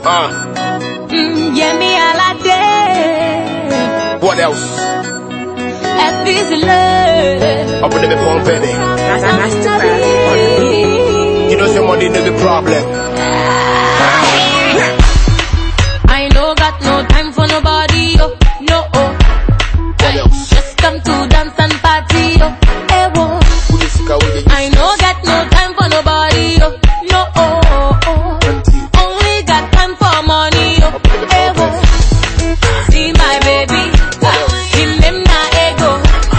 Yeah, me all a day. What else? FB's love. Up in the phone, baby. You know some money no be problem. I know got no time for nobody, oh, no, oh. Just come to dance and party, oh, eh, oh. I know got no time for nobody, oh, no, oh, oh. Only got time for money, oh, eh, oh. See my baby, him them na ego.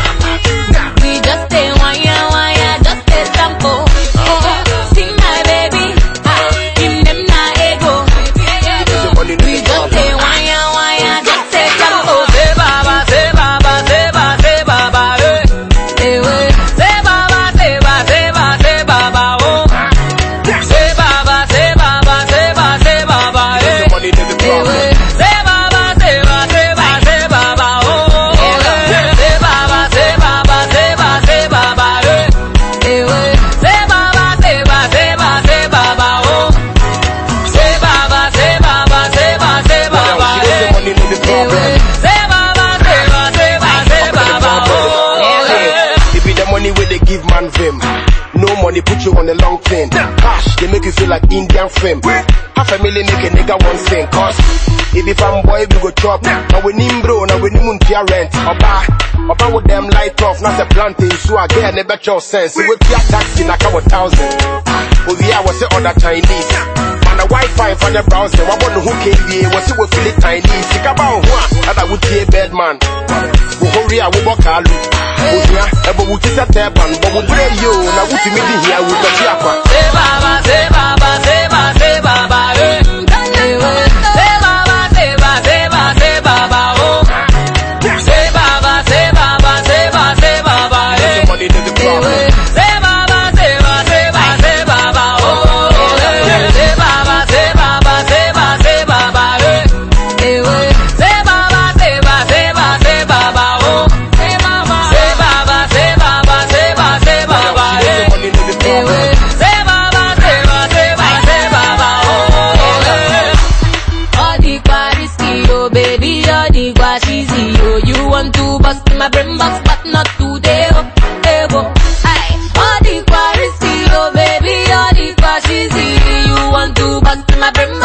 We just stay wire, just stay sample. See my baby, him them na ego. We just stay wire, just stay sample. Say baba, say baba, say baba, say baba, eh, eh. Say baba, say baba, say baba, say baba, oh. Say baba, say baba, say baba, say baba, eh, eh. Say baba, say baba, say baba, say baba, oh. Say baba, say baba, say baba, say baba, eh, eh. Say baba, say baba, say baba, say baba, oh. Say baba, say baba, say baba, say baba, eh, eh. Say baba, say baba, say baba, say baba, oh. It be the money where they give man fame. No money put you on the long thing. Cash, they make you feel like Indian fame. Half a million make a nigga one thing. Cause if you fan boy we go chop. Now we nim bro, now we nim untia rent. Oba with them light off, not a planting. So I get a never show sense. We with your taxi na come 1,000. Oh yeah, was it other Chinese? Man a Wi-Fi for the browser. I want who came here, was it with Philip Chinese? Think about who and I would be a bad man. We hurry, I will walk out. Oh yeah, but we just a tap on, but we pray you. Now we see me here with the Chiapa. Say baba, say baba, say baba, say baba, eh. Say baba, say baba, say baba, say baba, oh. Say baba, say baba, say baba, say baba, eh. Money to the problem. Say baba, say baba, say baba, say baba, oh. Say baba, say baba, say baba, say baba, eh. Say baba, say baba, say baba, say baba, oh. Say baba, say baba, say baba, say baba, say baba, eh. Money to the problem. Say baba, say baba, say baba, say baba, oh. All the quadrisky, oh baby, all the quadrisky, oh. You want to bust in my brain box, but not today, oh, eh, oh. Aye. All the quadrisky, oh baby, all the quadrisky, you want to bust in my brain